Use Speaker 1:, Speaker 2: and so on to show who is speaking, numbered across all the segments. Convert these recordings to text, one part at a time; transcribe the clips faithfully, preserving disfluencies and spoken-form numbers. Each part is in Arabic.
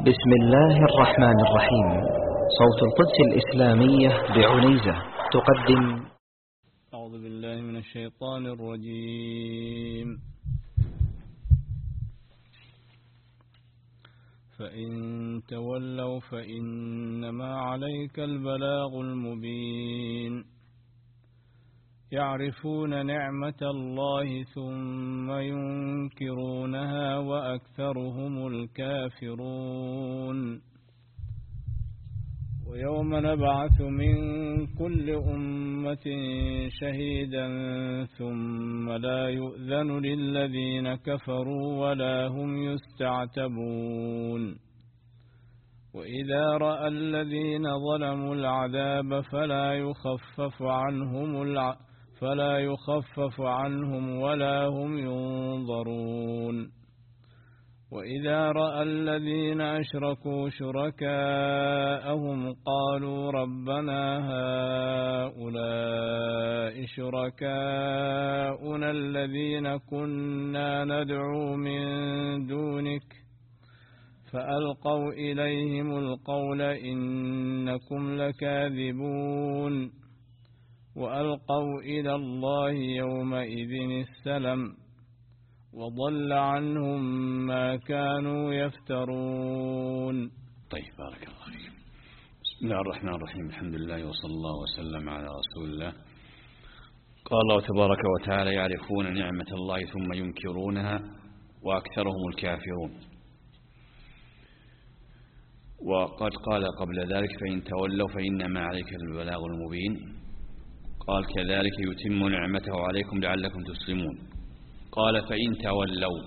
Speaker 1: بسم الله الرحمن الرحيم. صوت القدس الإسلامية بعنيزة تقدم.
Speaker 2: أعوذ بالله من الشيطان الرجيم. فإن تولوا فإنما عليك البلاغ المبين. يعرفون نعمة الله ثم ينكرونها وأكثرهم الكافرون. ويوم نبعث من كل أمة شهيدا ثم لا يؤذن للذين كفروا ولا هم يستعتبون. وإذا رأى الذين ظلموا العذاب فلا يخفف عنهم الع... فلا يخفف عنهم ولا هم ينظرون. وإذا رأى الذين أشركوا شركاءهم قالوا ربنا هؤلاء شركاؤنا الذين كنا ندعو من دونك فألقوا إليهم القول إنكم لكاذبون. وألقوا إلى الله يومئذ السلم وضل عنهم ما كانوا يفترون.
Speaker 3: طيب، بارك الله فيكم. بسم الله الرحمن الرحيم. الحمد لله وصلى الله وسلم على رسول الله. قال الله تبارك وتعالى: يعرفون نعمة الله ثم ينكرونها وأكثرهم الكافرون. وقد قال قبل ذلك: فإن تولوا فإنما عليك البلاغ المبين. قال: كذلك يتم نعمته عليكم لعلكم تسلمون. قال: فإن تولوا.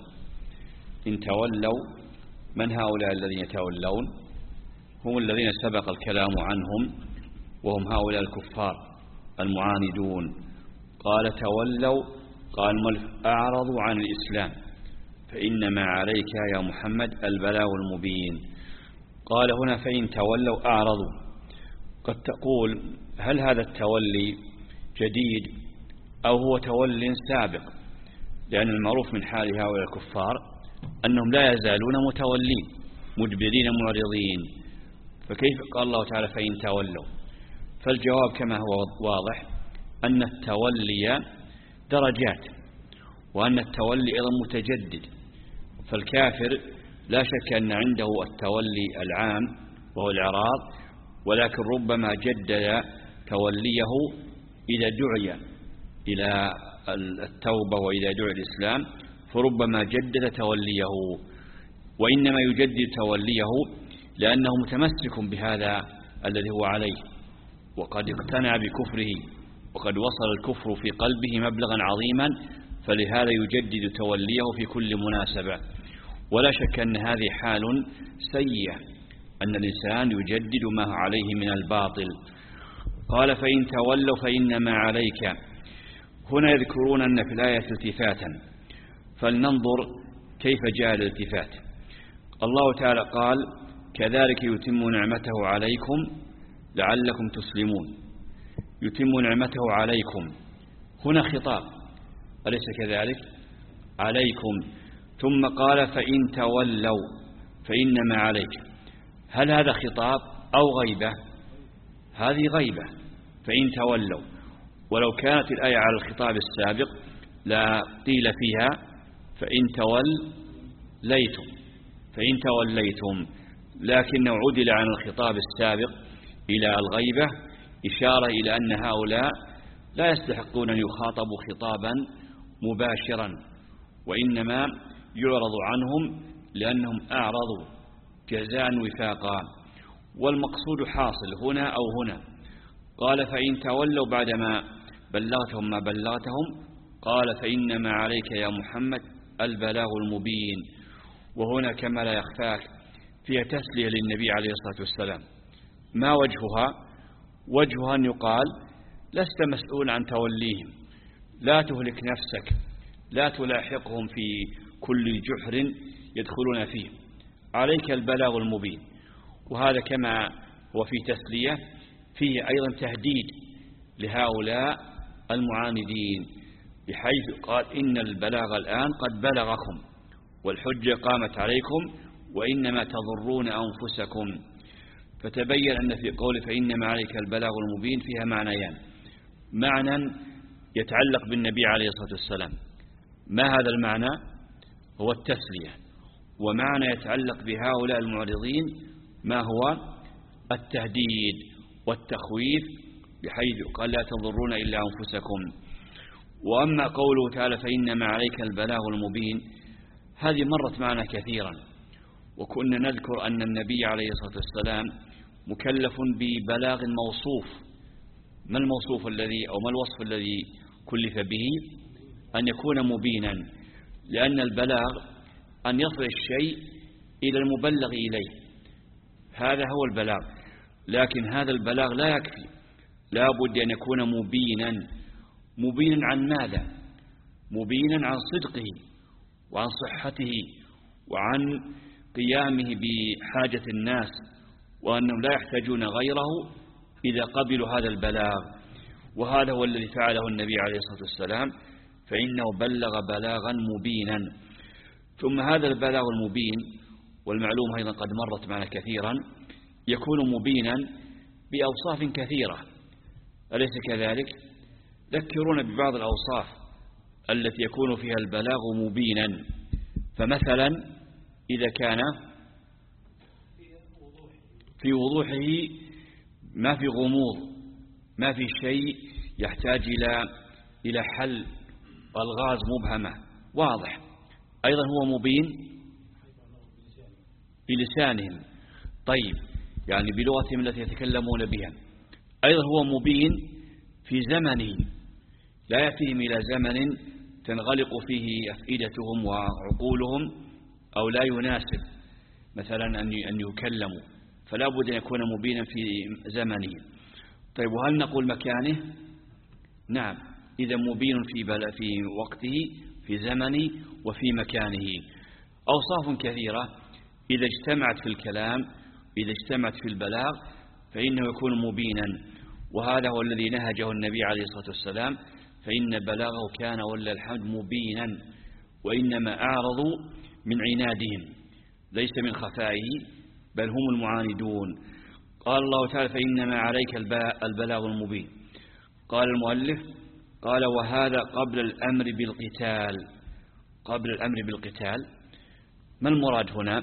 Speaker 3: إن تولوا، من هؤلاء الذين يتولون؟ هم الذين سبق الكلام عنهم، وهم هؤلاء الكفار المعاندون. قال: تولوا، قال: أعرضوا عن الإسلام، فإنما عليك يا محمد البلاغ المبين. قال هنا: فإن تولوا أعرضوا. قد تقول: هل هذا التولي جديد أو هو تول سابق؟ لأن المعروف من حال هؤلاء الكفار أنهم لا يزالون متولين مدبرين معرضين. فكيف قال الله تعالى فإن تولوا؟ فالجواب كما هو واضح أن التولي درجات، وأن التولي أيضا متجدد. فالكافر لا شك أن عنده التولي العام وهو الإعراض، ولكن ربما جدد توليه إذا دعي إلى التوبة وإذا دعي الإسلام، فربما جدد توليه. وإنما يجدد توليه لأنه متمسك بهذا الذي هو عليه، وقد اقتنع بكفره، وقد وصل الكفر في قلبه مبلغا عظيما، فلهذا يجدد توليه في كل مناسبة. ولا شك أن هذه حال سيئة، أن الإنسان يجدد ما عليه من الباطل. قال: فإن تولوا فإنما عليك. هنا يذكرون أن في الآية التفاتا، فلننظر كيف جاء الالتفات. الله تعالى قال: كذلك يتم نعمته عليكم لعلكم تسلمون. يتم نعمته عليكم، هنا خطاب، أليس كذلك؟ عليكم. ثم قال: فإن تولوا فإنما عليك. هل هذا خطاب أو غيبة؟ هذه غيبة. فإن تولوا، ولو كانت الآية على الخطاب السابق لا قيل فيها فإن توليتم فإن توليتم لكنه عدل عن الخطاب السابق إلى الغيبة، إشارة إلى أن هؤلاء لا يستحقون أن يخاطبوا خطابا مباشرا، وإنما يعرض عنهم لأنهم أعرضوا جزاء وفاقا. والمقصود حاصل هنا أو هنا. قال: فإن تولوا بعدما بلغتهم ما بلغتهم، قال: فإنما عليك يا محمد البلاغ المبين. وهنا كما لا يخفاك فيها تسلية للنبي عليه الصلاة والسلام. ما وجهها؟ وجهها أن يقال: لست مسؤول عن توليهم، لا تهلك نفسك، لا تلاحقهم في كل جحر يدخلون فيه، عليك البلاغ المبين. وهذا كما هو في تسلية فيه أيضا تهديد لهؤلاء المعاندين، بحيث قال: إن البلاغ الآن قد بلغكم والحجة قامت عليكم وإنما تضرون أنفسكم. فتبين أن في قول فإنما عليك البلاغ المبين فيها معنيان: معنى يتعلق بالنبي عليه الصلاة والسلام، ما هذا المعنى؟ هو التسلية. ومعنى يتعلق بهؤلاء المعرضين، ما هو التهديد والتخويف، بحيث قال لا تضرون إلا أنفسكم. وأما قوله تعالى فإنما عليك البلاغ المبين، هذه مرت معنا كثيرا، وكنا نذكر أن النبي عليه الصلاة والسلام مكلف ببلاغ موصوف. ما الموصوف الذي أو ما الوصف الذي كلف به؟ أن يكون مبينا، لأن البلاغ أن يصل الشيء إلى المبلغ إليه، هذا هو البلاغ. لكن هذا البلاغ لا يكفي، لا بد أن يكون مبينا. مبينا عن ماذا؟ مبينا عن صدقه وعن صحته وعن قيامه بحاجة الناس، وأنهم لا يحتاجون غيره إذا قبلوا هذا البلاغ. وهذا هو الذي فعله النبي عليه الصلاة والسلام، فإنه بلغ بلاغا مبينا. ثم هذا البلاغ المبين، والمعلومة أيضا قد مرت معنا كثيرا، يكون مبينا بأوصاف كثيرة، أليس كذلك؟ ذكرونا ببعض الأوصاف التي يكون فيها البلاغ مبينا. فمثلا إذا كان في وضوحه، ما في غموض، ما في شيء يحتاج إلى إلى حل، ألغاز مبهمة، واضح. أيضا هو مبين بلسانهم، طيب، يعني بلغتهم التي يتكلمون بها. أيضا هو مبين في زمنه، لا يأتيهم إلى زمن تنغلق فيه أفئدتهم وعقولهم أو لا يناسب مثلا أن يكلموا، فلا بد أن يكون مبينا في زمنه. طيب، وهل نقول مكانه؟ نعم، إذا مبين في في وقته، في زمنه، وفي مكانه. أوصاف كثيرة إذا اجتمعت في الكلام، إذا اجتمعت في البلاغ، فإنه يكون مبينا. وهذا هو الذي نهجه النبي عليه الصلاة والسلام، فإن بلاغه كان ولله الحمد مبينا، وإنما أعرضوا من عنادهم، ليس من خفائه، بل هم المعاندون. قال الله تعالى فإنما عليك البلاغ المبين. قال المؤلف قال وهذا قبل الأمر بالقتال. قبل الأمر بالقتال، ما المراد هنا؟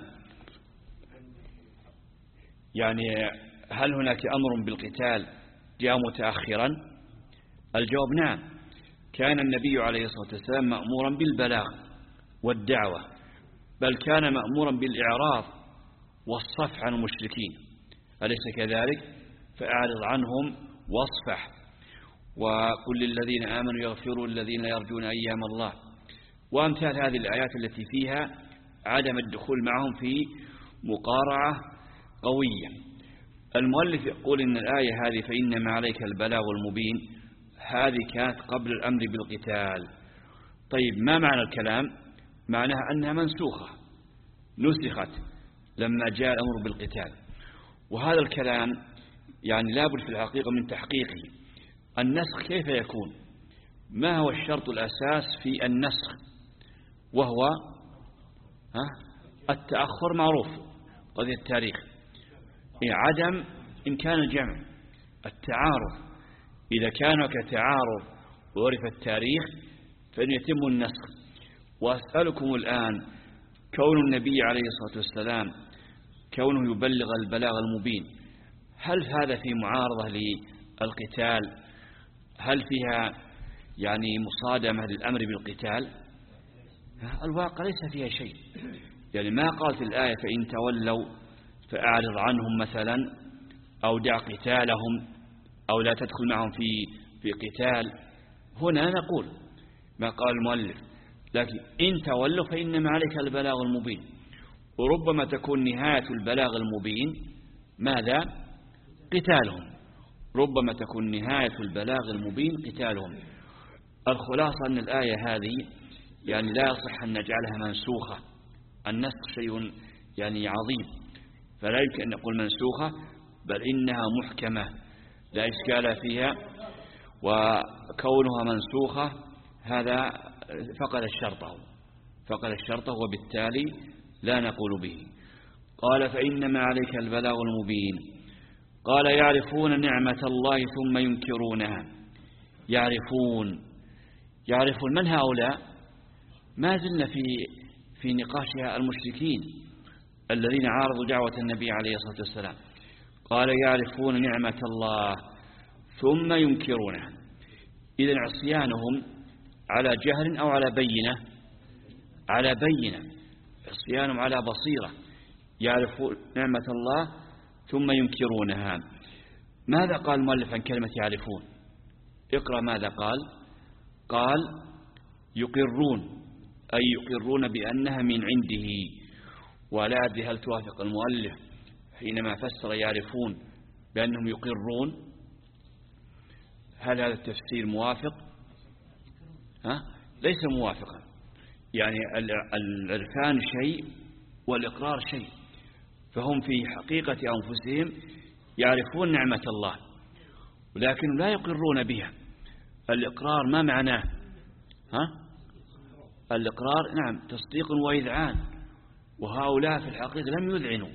Speaker 3: يعني هل هناك أمر بالقتال جاء متأخرا؟ الجواب نعم، كان النبي عليه الصلاة والسلام مأمورا بالبلاغ والدعوة، بل كان مأمورا بالإعراض والصفح عن المشركين، أليس كذلك؟ فأعرض عنهم واصفح، وقل للذين آمنوا يغفروا الذين يرجون أيام الله، وأمثال هذه الآيات التي فيها عدم الدخول معهم في مقارعة قوية. المؤلف يقول إن الآية هذه فإنما عليك البلاغ المبين، هذه كانت قبل الأمر بالقتال. طيب، ما معنى الكلام؟ معناها أنها منسوخة، نسخت لما جاء الأمر بالقتال. وهذا الكلام يعني لابد في الحقيقة من تحقيقه. النسخ كيف يكون؟ ما هو الشرط الأساس في النسخ؟ وهو ها التأخر، معروف قضية التاريخ، عدم إمكان الجمع، التعارض. إذا كان كتعارض وعرف التاريخ فإن يتم النسخ. وأسألكم الآن، كون النبي عليه الصلاة والسلام كونه يبلغ البلاغ المبين، هل هذا في معارضة للقتال؟ هل فيها يعني مصادمة للأمر بالقتال؟ الواقع ليس فيها شيء. يعني ما قالت الآية فإن تولوا فأعرض عنهم مثلا، أو دع قتالهم، أو لا تدخل معهم في في قتال. هنا نقول ما قال المؤلف، لكن إن تولوا فإنما عليك البلاغ المبين. وربما تكون نهاية البلاغ المبين ماذا؟ قتالهم. ربما تكون نهاية البلاغ المبين قتالهم. الخلاصة أن الآية هذه يعني لا يصح أن نجعلها منسوخة. النسخ شيء يعني عظيم، فلا يمكن أن نقول منسوخة، بل إنها محكمة لا إشكال فيها. وكونها منسوخة هذا فقد الشرطه فقد الشرطه وبالتالي لا نقول به. قال فإنما عليك البلاغ المبين. قال يعرفون نعمة الله ثم ينكرونها. يعرفون يعرفون من هؤلاء؟ ما زلنا في في نقاشها المشركين الذين عارضوا دعوة النبي عليه الصلاة والسلام. قال يعرفون نعمة الله ثم ينكرونها. إذن عصيانهم على جهل أو على بينة؟ على بينة. عصيانهم على بصيرة. يعرفون نعمة الله ثم ينكرونها. ماذا قال المؤلف عن كلمة يعرفون؟ اقرأ ماذا قال. قال يقرون، أي يقرون بأنها من عنده. ولا أدري هل توافق المؤلف حينما فسر يعرفون بأنهم يقرون؟ هل هذا التفسير موافق؟ ها؟ ليس موافقا. يعني العرفان شيء والإقرار شيء. فهم في حقيقة أنفسهم يعرفون نعمة الله ولكن لا يقرون بها. الإقرار ما معناه؟ ها؟ الإقرار نعم تصديق وإذعان، وهؤلاء في الحقيقة لم يذعنوا.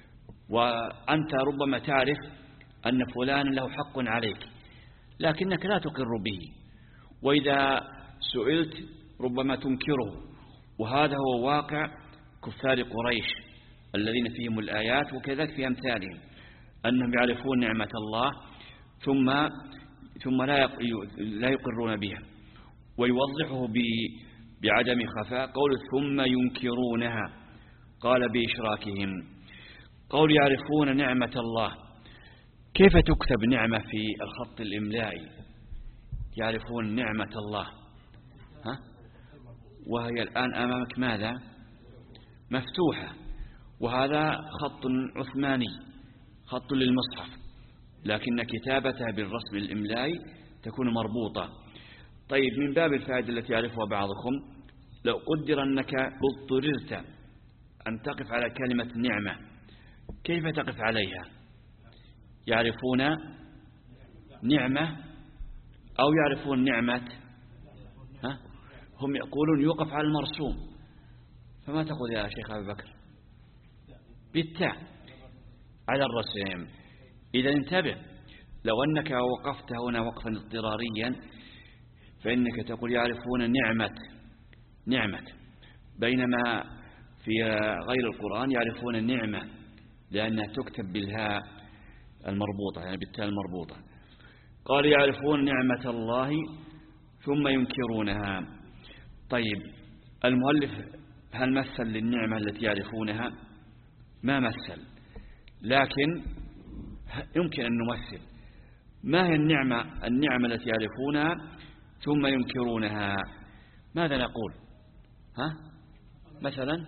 Speaker 3: وأنت ربما تعرف أن فلان له حق عليك لكنك لا تقر به، وإذا سئلت ربما تنكره. وهذا هو واقع كفار قريش الذين فيهم الآيات وكذلك في أمثالهم، أنهم يعرفون نعمة الله ثم ثم لا لا يقرون بها. ويوضحه بعدم خفاء قول ثم ينكرونها. قال بإشراكهم. قول يعرفون نعمة الله. كيف تكتب نعمة في الخط الإملائي؟ يعرفون نعمة الله، ها؟ وهي الآن أمامك ماذا؟ مفتوحة، وهذا خط عثماني، خط للمصحف، لكن كتابتها بالرسم الإملائي تكون مربوطة. طيب من باب الفائدة التي يعرفها بعضكم، لو قدر أنك اضطررت أن تقف على كلمة نعمة كيف تقف عليها؟ يعرفون نعمة أو يعرفون نعمة؟ ها؟ هم يقولون يوقف على المرسوم، فما تقول يا شيخ أبي بكر؟ بالتاء على الرسم. إذا انتبه، لو أنك وقفت هنا وقفا اضطراريا فإنك تقول يعرفون نعمة نعمة، بينما في غير القرآن يعرفون النعمة لأنها تكتب بالهاء المربوطة، يعني بالتاء المربوطة. قال يعرفون نعمة الله ثم ينكرونها. طيب المؤلف هل مثل للنعمة التي يعرفونها؟ ما مثل، لكن يمكن أن نمثل. ما هي النعمة النعمة التي يعرفونها ثم ينكرونها؟ ماذا نقول؟ ها؟ مثلا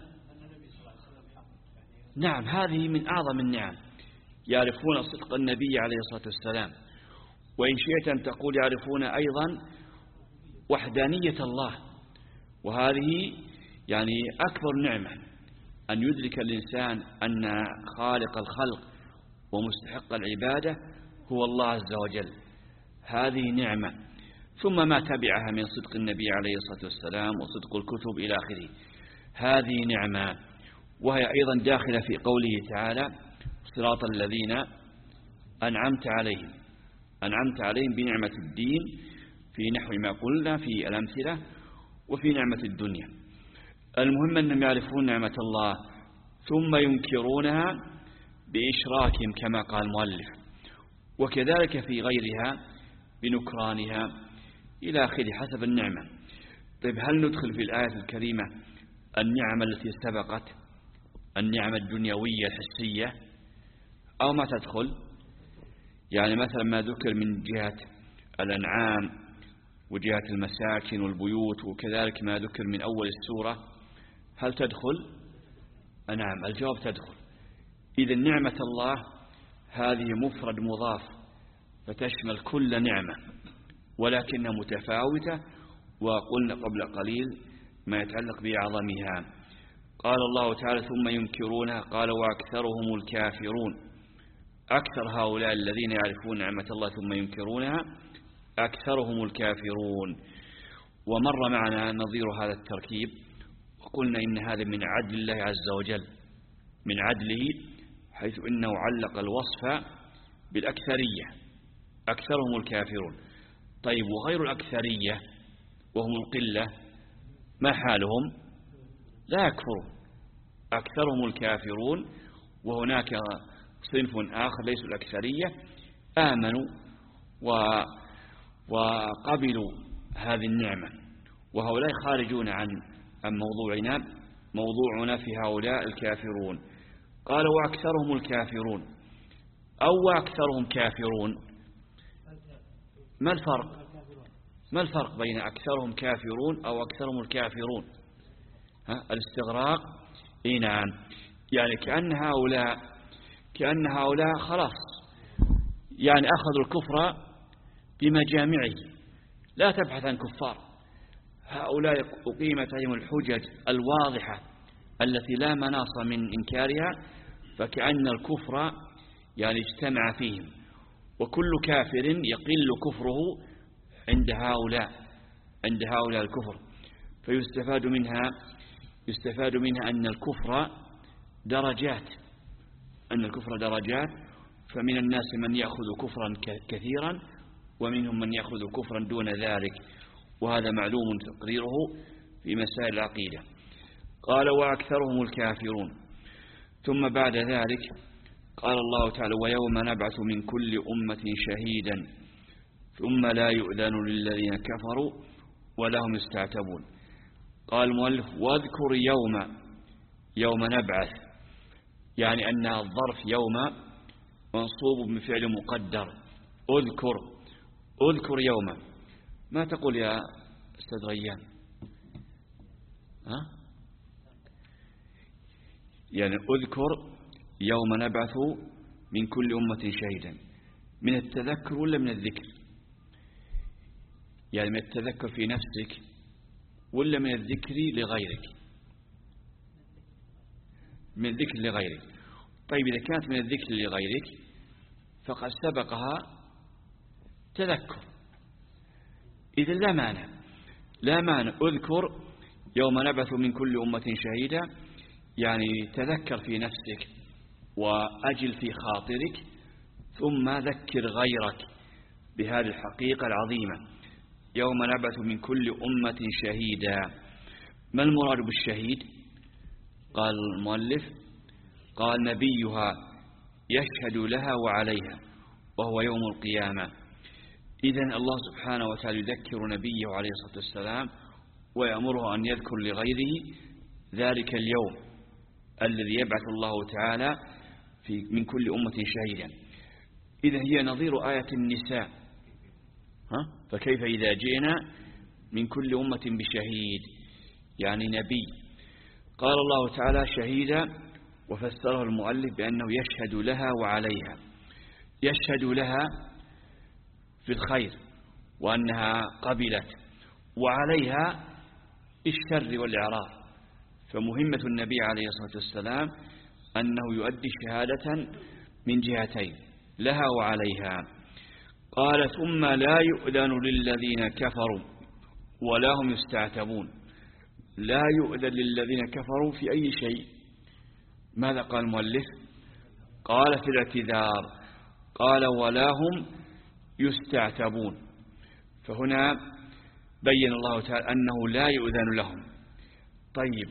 Speaker 3: نعم، هذه من أعظم النعم. يعرفون صدق النبي عليه الصلاة والسلام. وإن شئت أن تقول يعرفون أيضا وحدانية الله، وهذه يعني أكبر نعمة أن يدرك الإنسان أن خالق الخلق ومستحق العبادة هو الله عز وجل. هذه نعمة. ثم ما تبعها من صدق النبي عليه الصلاة والسلام وصدق الكتب إلى آخره، هذه نعمة. وهي أيضا داخلة في قوله تعالى صراط الذين أنعمت عليهم. أنعمت عليهم بنعمة الدين في نحو ما قلنا في الأمثلة وفي نعمة الدنيا. المهم أنهم يعرفون نعمة الله ثم ينكرونها بإشراكهم كما قال المؤلف، وكذلك في غيرها بنكرانها إلى آخره حسب النعمة. طيب هل ندخل في الآية الكريمة النعمة التي سبقت، النعمة الدنيوية الحسية، أو ما تدخل؟ يعني مثلا ما ذكر من جهة الأنعام وجهة المساكن والبيوت، وكذلك ما ذكر من أول السورة، هل تدخل؟ نعم، الجواب تدخل. إذا نعمة الله هذه مفرد مضاف فتشمل كل نعمة، ولكنها متفاوتة، وقلنا قبل قليل ما يتعلق بعظمها. قال الله تعالى ثم ينكرونها. قال وأكثرهم الكافرون. أكثر هؤلاء الذين يعرفون نعمة الله ثم ينكرونها أكثرهم الكافرون. ومر معنا نظير هذا التركيب وقلنا إن هذا من عدل الله عز وجل، من عدله، حيث إنه علق الوصف بالأكثرية، أكثرهم الكافرون. طيب وغير الأكثرية وهم القلة ما حالهم؟ لا يكفرون، أكثرهم الكافرون. وهناك صنف آخر ليسوا الأكثرية آمنوا وقبلوا هذه النعمة، وهؤلاء خارجون عن عن موضوعنا. موضوعنا في هؤلاء الكافرون. قال وأكثرهم الكافرون أو أكثرهم كافرون. ما الفرق؟ ما الفرق بين أكثرهم كافرون أو أكثرهم الكافرون؟ ها؟ الاستغراق. إيه نعم، يعني كأن هؤلاء كأن هؤلاء خلاص يعني أخذوا الكفر بمجامعه، لا تبحث عن كفار. هؤلاء أقيمت عليهم الحجج الواضحة التي لا مناص من إنكارها، فكأن الكفر يعني اجتمع فيهم، وكل كافر يقل كفره عند هؤلاء عند هؤلاء الكفر. فيستفاد منها يستفاد منها أن الكفر درجات أن الكفر درجات فمن الناس من يأخذ كفرا كثيرا، ومنهم من يأخذ كفرا دون ذلك، وهذا معلوم تقريره في مسائل العقيدة. قال وأكثرهم الكافرون. ثم بعد ذلك قال الله تعالى ويوم نبعث من كل أمة شهيدا ثم لا يؤذن للذين كفروا ولا هم يستعتبون. قال المؤلف واذكر يوم يوم نبعث، يعني أن الظرف يوم منصوب بفعل مقدر. اذكر اذكر يوم. ما تقول يا أستاذ غيان؟ ها؟ يعني اذكر يوم نبعث من كل أمة شهيدا، من التذكر ولا من الذكر؟ يعني من التذكر في نفسك ولا من الذكر لغيرك؟ من الذكر لغيرك. طيب إذا كانت من الذكر لغيرك فقد سبقها تذكر، إذن لا مانع لا مانع اذكر يوم نبعث من كل أمة شهيدا، يعني تذكر في نفسك وأجل في خاطرك، ثم ذكر غيرك بهذه الحقيقة العظيمة. يوم نبعث من كل أمة شهيدا. ما المراد بالشهيد؟ قال المؤلف قال نبيها يشهد لها وعليها وهو يوم القيامة. إذن الله سبحانه وتعالى يذكر نبيه عليه الصلاة والسلام ويأمره أن يذكر لغيره ذلك اليوم الذي يبعث الله تعالى في من كل أمة شهيدا. إذن هي نظير آية النساء. ها؟ فكيف إذا جئنا من كل أمة بشهيد، يعني نبي. قال الله تعالى شهيدا، وفسره المؤلف بأنه يشهد لها وعليها. يشهد لها في الخير وأنها قبلت، وعليها الشر والإعراض. فمهمة النبي عليه الصلاة والسلام أنه يؤدي شهادة من جهتين، لها وعليها. قال ثم لا يؤذن للذين كفروا ولا هم يستعتبون. لا يؤذن للذين كفروا في أي شيء. ماذا قال المؤلف؟ قال في الاعتذار، قال ولا هم يستعتبون. فهنا بين الله تعالى أنه لا يؤذن لهم. طيب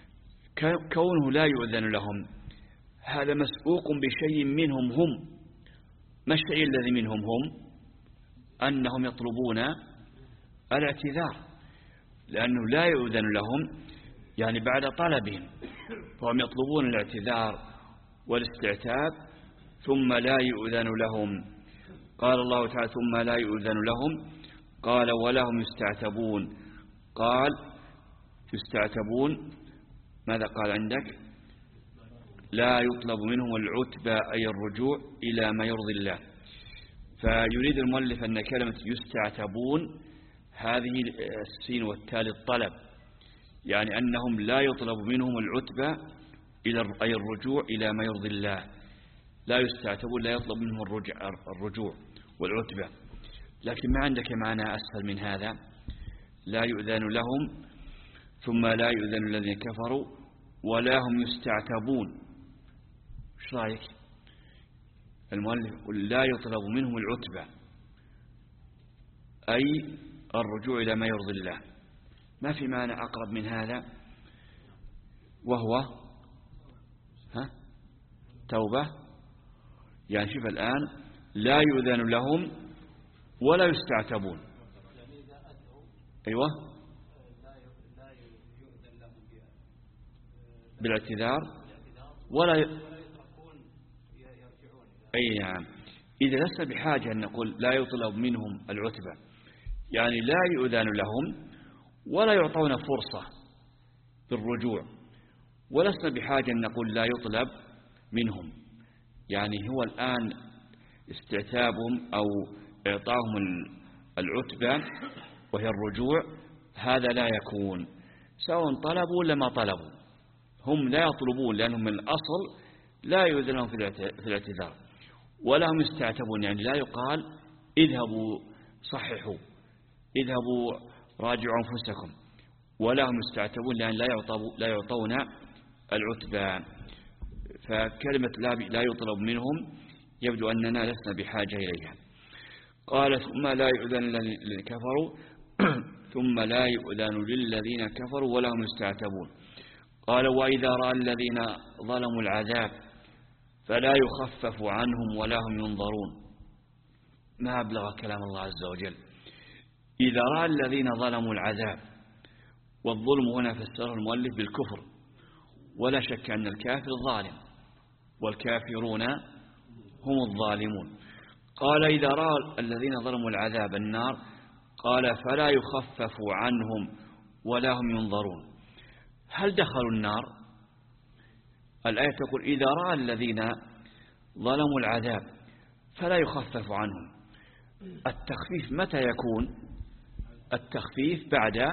Speaker 3: كونه لا يؤذن لهم هذا مسبوق بشيء منهم هم. ما الشيء الذي منهم هم؟ أنهم يطلبون الاعتذار، لأنه لا يؤذن لهم يعني بعد طلبهم، فهم يطلبون الاعتذار والاستعتاب ثم لا يؤذن لهم. قال الله تعالى ثم لا يؤذن لهم. قال ولا هم يستعتبون. قال يستعتبون، ماذا قال عندك؟ لا يطلب منهم العتبى أي الرجوع إلى ما يرضي الله. فيريد المؤلف أن كلمة يستعتبون هذه السين والتالي الطلب، يعني أنهم لا يطلب منهم العتبى أي الرجوع إلى ما يرضي الله. لا يستعتبون، لا يطلب منهم الرجوع والعتبة. لكن ما عندك معنى أسهل من هذا؟ لا يؤذن لهم ثم لا يؤذن الذين كفروا ولا هم يستعتبون. ايش رايك؟ المؤلف يقول لا يطلب منهم العتبة، أي الرجوع إلى ما يرضي الله. ما في معنى أقرب من هذا، وهو ها توبة. يعني شوف الآن لا يؤذن لهم ولا يستعتبون. أيوة بالاعتذار ولا ي... أي نعم. إذا لسنا بحاجة أن نقول لا يطلب منهم العتبة، يعني لا يؤذن لهم ولا يعطون فرصة بالرجوع، ولسنا بحاجة أن نقول لا يطلب منهم. يعني هو الآن استعتابهم أو إعطاهم العتبة وهي الرجوع، هذا لا يكون سواء طلبوا ولا ما طلبوا. هم لا يطلبون لأنهم من الأصل لا يؤذن لهم في الاعتذار، ولا هم يستعتبون. يعني لا يقال اذهبوا صححوا، اذهبوا راجعوا أنفسكم، ولا هم يستعتبون لأن لا لا يعطون العتبة. فكلمة لا, لا يطلب منهم يبدو أننا لسنا بحاجة إليها. قال ثم لا يؤذن للذين كفروا ثم لا يؤذن للذين كفروا ولا هم يستعتبون. قال وإذا رأى الذين ظلموا العذاب فلا يخفف عنهم ولا هم ينظرون. ما أبلغ كلام الله عز وجل. إذا رأى الذين ظلموا العذاب، والظلم هنا فسره المؤلف بالكفر، ولا شك أن الكافر ظالم والكافرون هم الظالمون. قال إذا رأى الذين ظلموا العذاب النار، قال فلا يخفف عنهم ولا هم ينظرون. هل دخلوا النار؟ الآية تقول إذا رأى الذين ظلموا العذاب فلا يخفف عنهم. التخفيف متى يكون؟ التخفيف بعد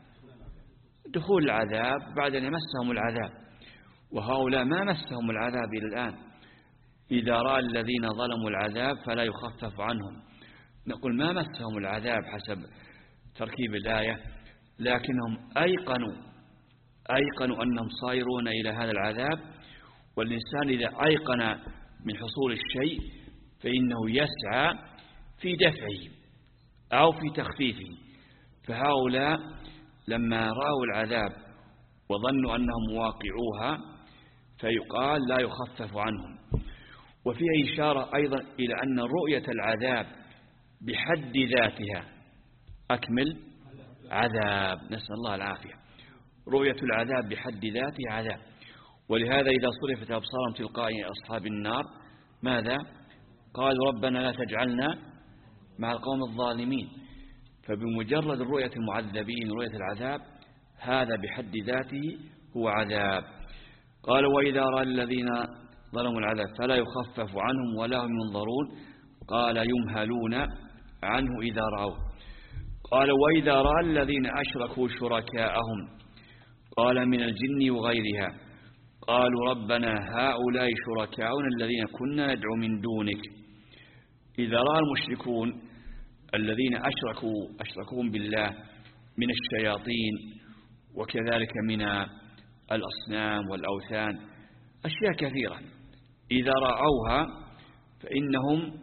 Speaker 3: دخول العذاب، بعد أن يمسهم العذاب، وهؤلاء ما مسهم العذاب إلى الآن. إذا رأى الذين ظلموا العذاب فلا يخفف عنهم، نقول ما مسهم العذاب حسب تركيب الآية، لكنهم أيقنوا أيقنوا أنهم صائرون إلى هذا العذاب. والإنسان إذا أيقن من حصول الشيء فإنه يسعى في دفعه أو في تخفيفه. فهؤلاء لما رأوا العذاب وظنوا أنهم واقعوها فيقال لا يخفف عنهم. وفيها إشارة أيضا إلى أن رؤية العذاب بحد ذاتها أكمل عذاب، نسأل الله العافية. رؤية العذاب بحد ذاتها عذاب. ولهذا إذا صرفت أبصارهم تلقاء أصحاب النار ماذا؟ قالوا ربنا لا تجعلنا مع القوم الظالمين. فبمجرد رؤية المعذبين رؤية العذاب هذا بحد ذاته هو عذاب. قال وإذا رأى الذين ظلموا العذاب فلا يخفف عنهم ولا هم ينظرون. قال يمهلون عنه إذا رأوه. قال وإذا رأى الذين أشركوا شركاءهم، قال من الجن وغيرها، قالوا ربنا هؤلاء شركاؤنا الذين كنا ندعو من دونك. إذا رأى المشركون الذين أشركوا أشركون بالله من الشياطين وكذلك من الأصنام والأوثان أشياء كثيرة، إذا رأوها فإنهم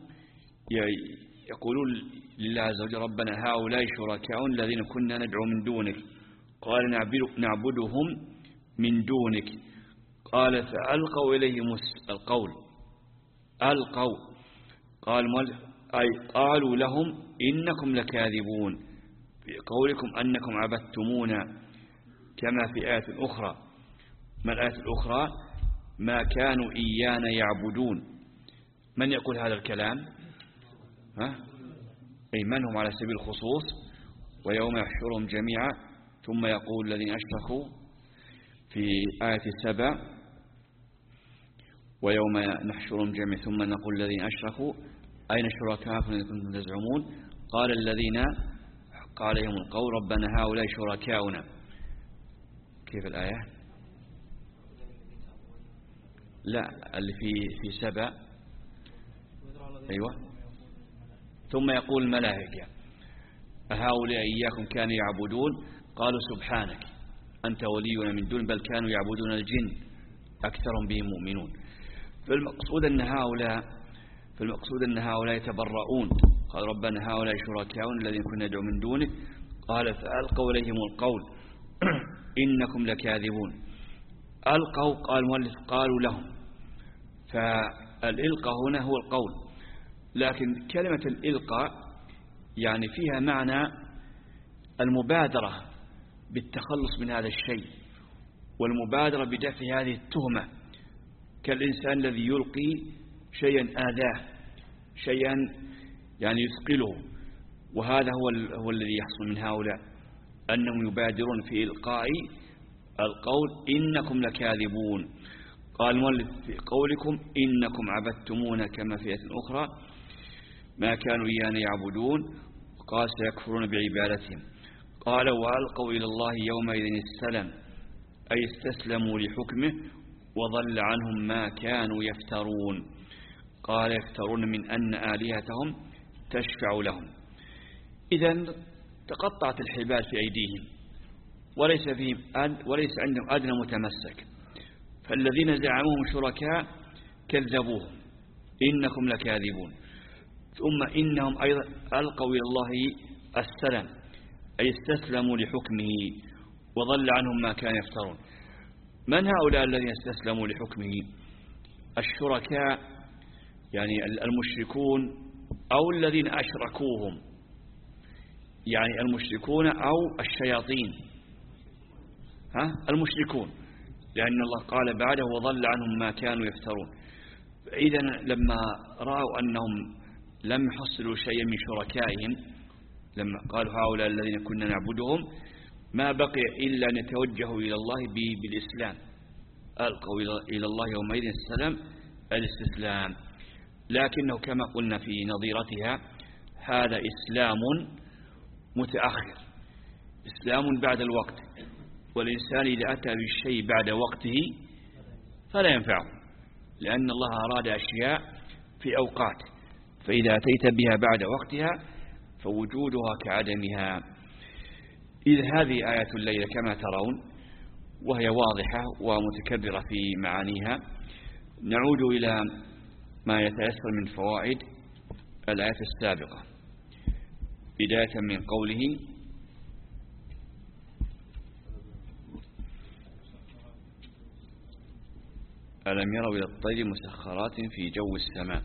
Speaker 3: يقولون لله عز وجل ربنا هؤلاء شركاؤنا الذين كنا ندعو من دونك. قال نعبدهم من دونك. قال فألقوا إليهم القول ألقوا قال أي قالوا لهم إنكم لكاذبون في قولكم أنكم عبدتمونا، كما في آية أخرى. ما الآية الأخرى؟ ما كانوا إيانا يعبدون. من يقول هذا الكلام؟ ها؟ أي من هم على سبيل الخصوص؟ ويوم يحشرهم جميعا ثم يقول الذين أشركوا في آية سبع ويوم نحشرهم جميعا ثم نقول الذين أشركوا أين شركاءكم الذين كنتم تزعمون؟ قال الذين قال لهم القول ربنا هؤلاء شركاؤنا. كيف الآية؟ لا اللي في في سبع. أيوة. ثم يقول الملائكة أهؤلاء إياكم كانوا يعبدون؟ قالوا سبحانك أنت ولينا من دون بل كانوا يعبدون الجن أكثرهم بهم مؤمنون. فالمقصود أن هؤلاء فالمقصود أن هؤلاء يتبرؤون. قال ربنا هؤلاء شركاؤنا الذين كنا ندعو من دونك. قال فألقوا إليهم القول إنكم لكاذبون. ألقوا قال المؤلف قالوا لهم، فالإلقاء هنا هو القول، لكن كلمة الإلقاء يعني فيها معنى المبادرة بالتخلص من هذا الشيء والمبادرة بدفع هذه التهمة، كالإنسان الذي يلقي شيئا آذاه، شيئا يعني يثقله. وهذا هو, هو الذي يحصل من هؤلاء، أنهم يبادرون في إلقاء القول إنكم لكاذبون. قال المؤلف في قولكم إنكم عبدتمون كما في آية أخرى ما كانوا إيانا يعبدون، قال سيكفرون بعبادتهم. قال وألقوا إلى الله يومئذ السلام، أي استسلموا لحكمه وضل عنهم ما كانوا يفترون. قال يفترون من أن آلهتهم تشفع لهم. إذن تقطعت الحبال في أيديهم وليس فيهم أد وليس عندهم أدنى متمسك، فالذين زعموهم شركاء كذبوهم إنكم لكاذبون. ثم إنهم أيضا ألقوا إلى الله السلام، أي استسلموا لحكمه وضل عنهم ما كانوا يفترون. من هؤلاء الذين استسلموا لحكمه؟ الشركاء يعني المشركون أو الذين أشركوهم، يعني المشركون أو الشياطين. ها المشركون، لأن الله قال بعده وضل عنهم ما كانوا يفترون. فإذا لما رأوا أنهم لم يحصلوا شيئا من شركائهم، لما قالوا هؤلاء الذين كنا نعبدهم، ما بقي إلا أن يتوجهوا إلى الله بالإسلام. ألقوا إلى الله يومئذ السلام الاستسلام، لكنه كما قلنا في نظيرتها هذا إسلام متأخر، إسلام بعد الوقت. والإنسان إذا أتى بالشيء بعد وقته فلا ينفعه، لأن الله أراد أشياء في أوقات، فإذا أتيت بها بعد وقتها فوجودها كعدمها. إذ هذه آية الليلة كما ترون، وهي واضحة ومتكبرة في معانيها. نعود إلى ما يتيسر من فوائد الآية السابقة، بداية من قوله ألم يروا إلى الطير مسخرات في جو السماء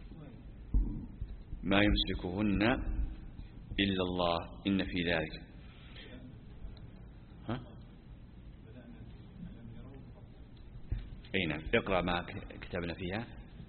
Speaker 3: ما يمسكهن إلا الله إن في ذلك. ها؟ أي نعم، اقرأ ما كتبنا فيها.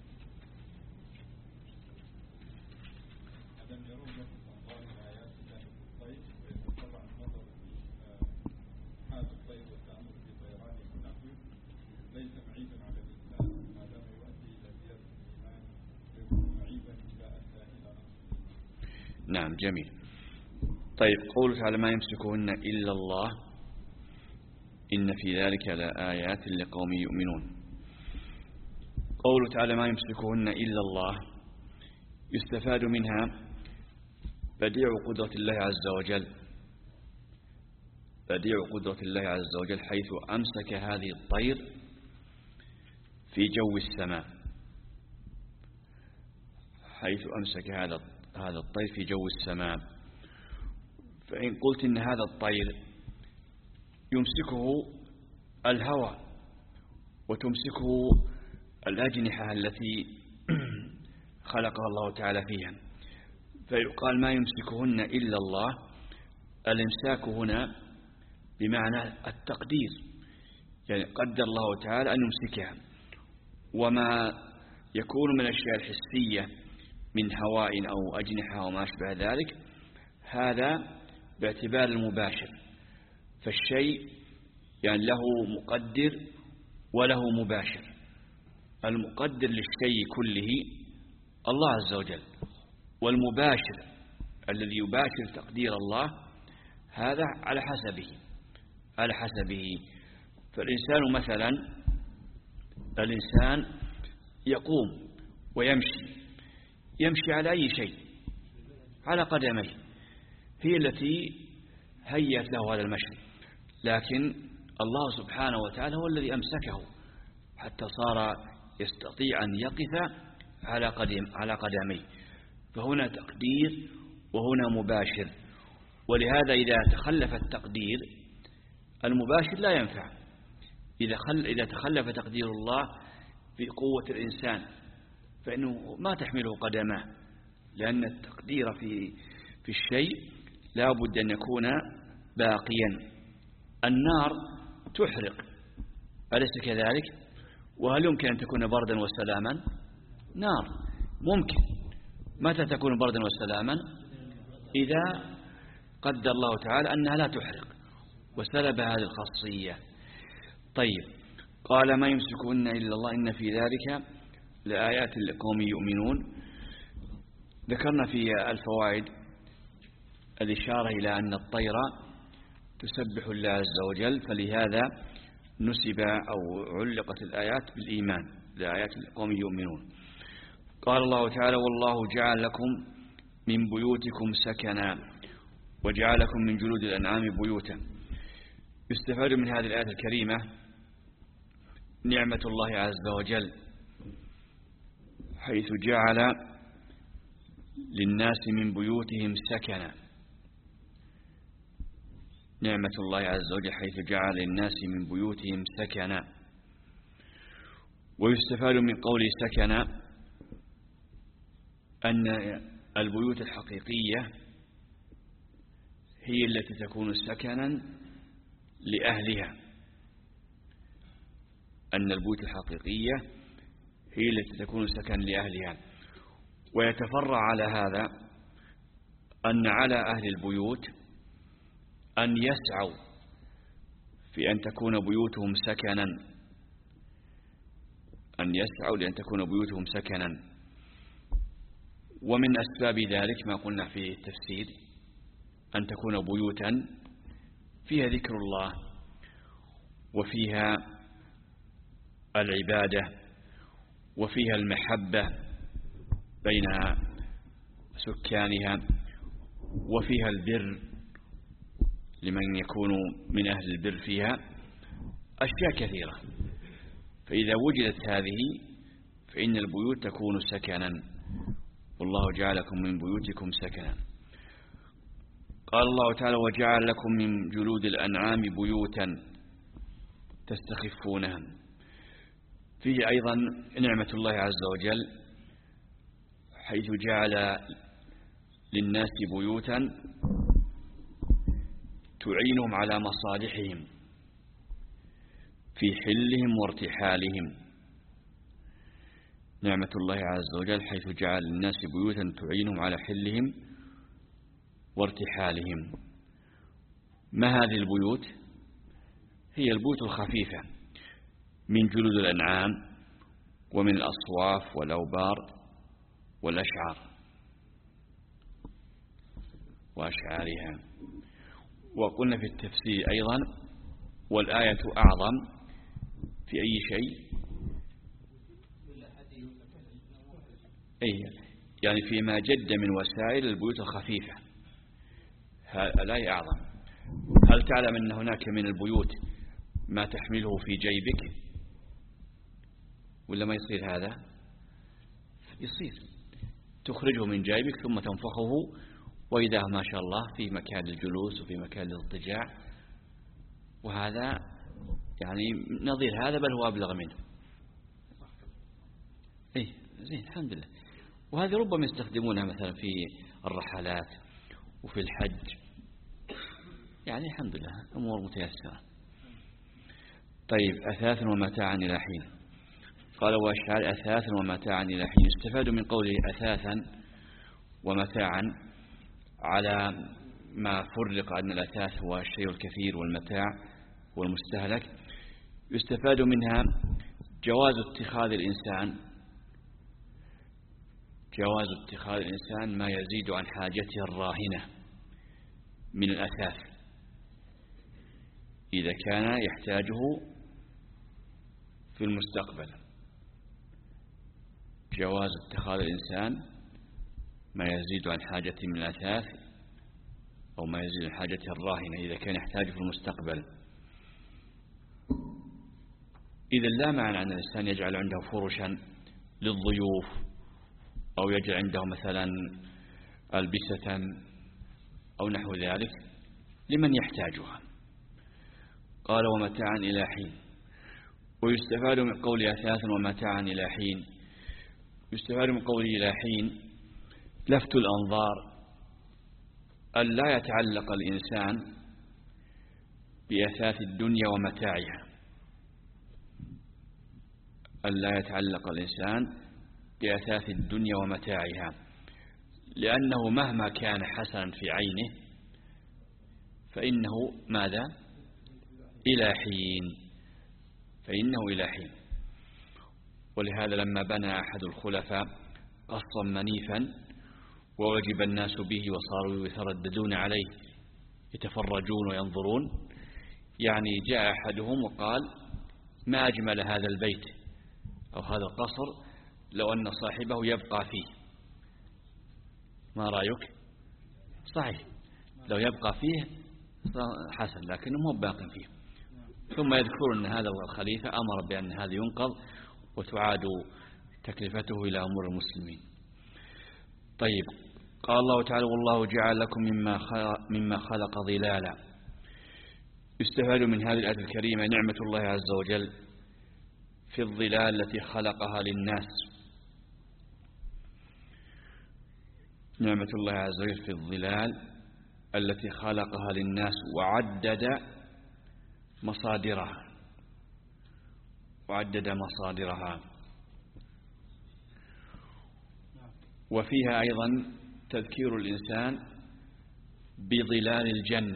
Speaker 3: نعم جميل. طيب قوله تعالى ما يمسكهن إلا الله إن في ذلك لآيات لقوم يؤمنون. قوله تعالى ما يمسكهن إلا الله يستفاد منها بديع قدرة الله عز وجل، بديع قدرة الله عز وجل حيث أمسك هذه الطير في جو السماء، حيث أمسك هذا هذا الطير في جو السماء. فإن قلت إن هذا الطير يمسكه الهوى وتمسكه الأجنحة التي خلقها الله تعالى فيها، فيقال ما يمسكهن إلا الله. الإمساك هنا بمعنى التقدير، يعني قدر الله تعالى أن يمسكها. وما يكون من الأشياء الحسية من هواء أو أجنحة وما أشبه ذلك، هذا باعتبار المباشر. فالشيء يعني له مقدر وله مباشر. المقدر للشيء كله الله عز وجل، والمباشر الذي يباشر تقدير الله هذا على حسبه على حسبه. فالإنسان مثلا الإنسان يقوم ويمشي، يمشي على أي شيء، على قدميه، هي التي هيأت له هذا المشي، لكن الله سبحانه وتعالى هو الذي أمسكه حتى صار يستطيع أن يقف على قدم على قدميه، فهنا تقدير وهنا مباشر. ولهذا إذا تخلف التقدير المباشر لا ينفع. إذا خل إذا تخلف تقدير الله في قوة الإنسان فإنه ما تحمله قدماه، لأن التقدير في في الشيء لا بد أن يكون باقيا. النار تحرق أليس كذلك؟ وهل يمكن أن تكون بردا وسلاما؟ نار ممكن. متى تكون بردا وسلاما؟ إذا قدر الله تعالى أنها لا تحرق وسلب هذه الخاصية. طيب، قال ما يمسكهن إلا الله إن في ذلك لآيات لقوم يؤمنون. ذكرنا في الفوائد الإشارة إلى أن الطير تسبح الله عز وجل، فلهذا نسب أو علقت الآيات بالإيمان لآيات لقوم يؤمنون. قال الله تعالى والله جعل لكم من بيوتكم سكنا وجعل لكم من جلود الأنعام بيوتا. يستفاد من هذه الآية الكريمة نعمة الله عز وجل، حيث جعل للناس من بيوتهم سكنا. نعمة الله عز وجل حيث جعل للناس من بيوتهم سكنا. ويستفاد من قوله سكنا أن البيوت الحقيقية هي التي تكون سكنا لأهلها، أن البيوت الحقيقية هي التي تكون سكن لأهلها. ويتفرع على هذا أن على أهل البيوت أن يسعوا في أن تكون بيوتهم سكنا، أن يسعوا لأن تكون بيوتهم سكنا. ومن أسباب ذلك ما قلنا في التفسير أن تكون بيوتا فيها ذكر الله وفيها العبادة وفيها المحبة بين سكانها وفيها البر لمن يكون من أهل البر فيها، أشياء كثيرة. فإذا وجدت هذه فإن البيوت تكون سكنا، والله جعلكم من بيوتكم سكنا. قال الله تعالى وجعل لكم من جلود الأنعام بيوتا تستخفونها. فيه أيضا نعمة الله عز وجل حيث جعل للناس بيوتا تعينهم على مصالحهم في حلهم وارتحالهم. نعمة الله عز وجل حيث جعل للناس بيوتا تعينهم على حلهم وارتحالهم. ما هذه البيوت؟ هي البيوت الخفيفة من جلود الأنعام ومن الأصواف والأوبار والأشعار وأشعارها. وقلنا في التفسير أيضا والآية أعظم في أي شيء، أي يعني فيما جد من وسائل البيوت الخفيفة. الآية أعظم. هل تعلم أن هناك من البيوت ما تحمله في جيبك ولا ما يصير هذا؟ يصير، تخرجه من جيبك ثم تنفخه وإذا ما شاء الله في مكان الجلوس وفي مكان الاضطجاع، وهذا يعني نظير هذا بل هو أبلغ منه. إيه زين الحمد لله. وهذه ربما يستخدمونها مثلا في الرحلات وفي الحج، يعني الحمد لله أمور متيسرة. طيب، أثاثا ومتاعا إلى حين. قال وأشعار أثاثا ومتاعا إلى حين. يستفاد من قوله أثاثا ومتاعا على ما فرق أن الأثاث هو الشيء الكثير والمتاع والمستهلك. يستفاد منها جواز اتخاذ الإنسان جواز اتخاذ الإنسان ما يزيد عن حاجته الراهنة من الأثاث إذا كان يحتاجه في المستقبل. جواز اتخاذ الإنسان ما يزيد عن حاجته من الأثاث أو ما يزيد عن حاجته الراهنة إذا كان يحتاجه في المستقبل. إذا لا معنى أن الإنسان يجعل عنده فرشا للضيوف أو يجعل عنده مثلا ألبسة أو نحو ذلك لمن يحتاجها. قال ومتاعا إلى حين. ويستفاد من قول أثاثا ومتاعا إلى حين، يستفاد من قوله إلى حين لفت الأنظار، أن لا يتعلق الإنسان بأثاث الدنيا ومتاعها، أن لا يتعلق الإنسان بأثاث الدنيا ومتاعها، لأنه مهما كان حسنا في عينه فإنه ماذا؟ إلى حين، فإنه إلى حين. ولهذا لما بنى أحد الخلفاء قصرا منيفا ووجب الناس به وصاروا يترددون عليه يتفرجون وينظرون، يعني جاء أحدهم وقال ما أجمل هذا البيت أو هذا القصر لو أن صاحبه يبقى فيه، ما رأيك؟ صحيح، لو يبقى فيه حسن، لكنه مو باق فيه. ثم يذكر أن هذا الخليفة أمر بأن هذا ينقض وتعاد تكلفته إلى أمور المسلمين. طيب، قال الله تعالى والله جعل لكم مما خلق, مما خلق ظلالا. يستفاد من هذه الآية الكريمة نعمة الله عز وجل في الظلال التي خلقها للناس، نعمة الله عز وجل في الظلال التي خلقها للناس وعدد مصادرها وعدد مصادرها وفيها أيضا تذكير الإنسان بظلال الجنة،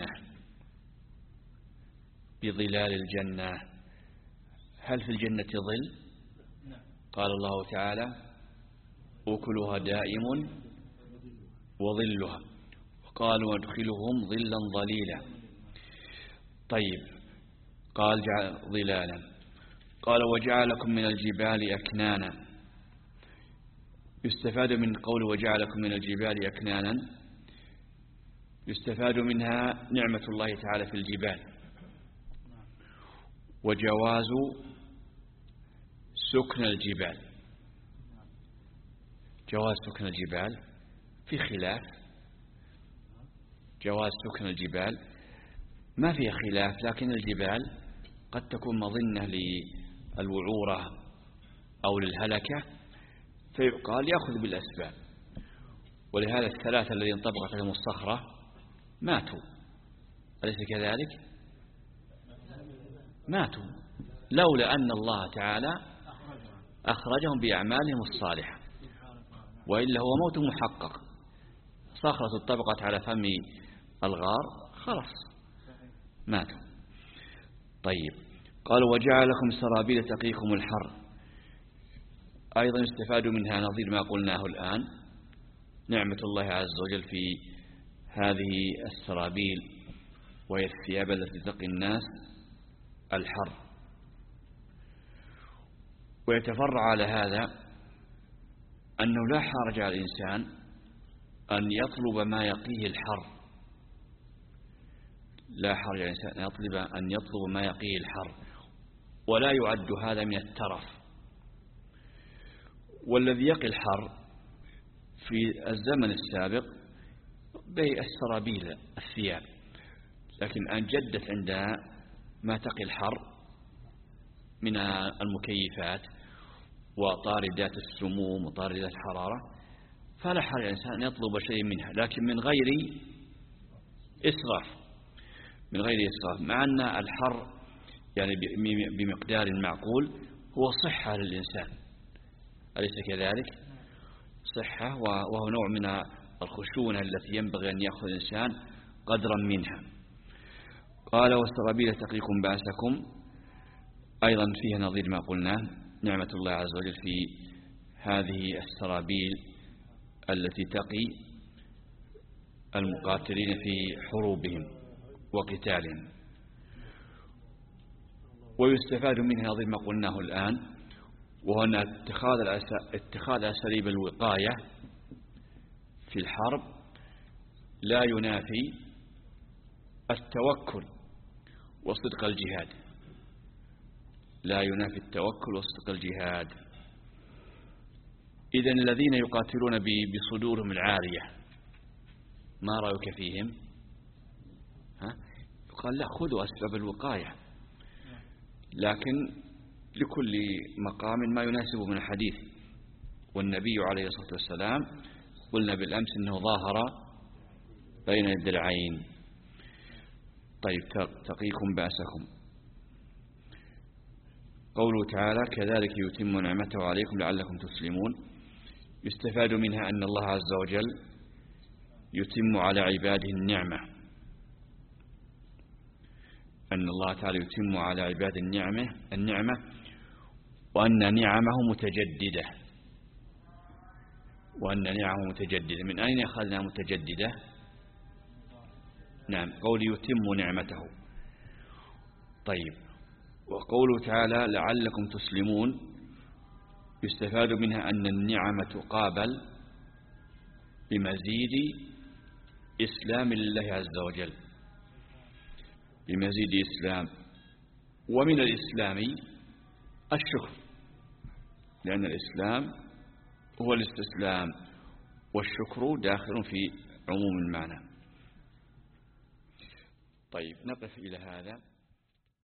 Speaker 3: بظلال الجنة. هل في الجنة ظل؟ قال الله تعالى أكلها دائم وظلها، وقال وادخلهم ظلا ظليلا. طيب، قال جعل ظلالا، قال وجعلكم من الجبال أكنانا. يستفاد من قول وجعلكم من الجبال أكنانا، يستفاد منها نعمة الله تعالى في الجبال وجواز سكن الجبال. جواز سكن الجبال في خلاف، جواز سكن الجبال ما فيها خلاف، لكن الجبال قد تكون مظنة للوعورة أو للهلكة، فيقال يأخذ بالأسباب. ولهذا الثلاثة الذين انطبقت عليهم الصخرة ماتوا، أليس كذلك؟ ماتوا لولا أن الله تعالى أخرجهم بأعمالهم الصالحة، وإلا هو موت محقق. صخرة انطبقت على فم الغار خلاص ماتوا. طيب، قال وجعل لكم سرابيل تقيكم الحر. أيضا يستفاد منها نظير ما قلناه الآن، نعمة الله عز وجل في هذه السرابيل وهي الثياب التي تقي الناس الحر. ويتفرع على هذا أنه لا حرج على الإنسان أن يطلب ما يقيه الحر، لا حرج على الإنسان أن يطلب, أن يطلب ما يقيه الحر، ولا يعد هذا من الترف. والذي يقي الحر في الزمن السابق بالسرابيل الثياب، لكن أن جدت عندها ما تقي الحر من المكيفات وطاردات السموم وطاردات الحرارة، فلا حرج الإنسان أن يطلب شيء منها، لكن من غير إسراف، من غير إسراف، مع أن الحر يعني بمقدار معقول هو صحة للإنسان، أليس كذلك؟ صحة، وهو نوع من الخشونة التي ينبغي أن يأخذ الإنسان قدرا منها. قال والسرابيل تقيكم بأسكم، أيضا فيها نظير ما قلناه، نعمة الله عز وجل في هذه السرابيل التي تقي المقاتلين في حروبهم وقتالهم. ويستفاد منها نظير ما قلناه الآن، وهو أن اتخاذ اتخاذ أساليب الوقاية في الحرب لا ينافي التوكل وصدق الجهاد، لا ينافي التوكل وصدق الجهاد. إذن الذين يقاتلون بصدورهم العارية ما رأيك فيهم؟ ها؟ يقال لا، خذوا أسباب الوقاية، لكن لكل مقام ما يناسبه من الحديث. والنبي عليه الصلاة والسلام قلنا بالأمس أنه ظاهر بين الدرعين. طيب، تقيكم بأسكم. قوله تعالى كذلك يتم نعمته عليكم لعلكم تسلمون، يستفاد منها أن الله عز وجل يتم على عباده النعمة، أن الله تعالى يتم على عباده النعمة النعمة وأن نعمه متجددة وأن نعمه متجددة. من أين أخذنا متجددة؟ نعم، قول يتم نعمته. طيب، وقوله تعالى لعلكم تسلمون يستفاد منها أن النعمة تقابل بمزيد إسلام لله عز وجل، بمزيد إسلام. ومن الإسلام الشكر، لأن الإسلام هو الاستسلام، والشكر داخل في عموم المعنى. طيب، نقف إلى هذا.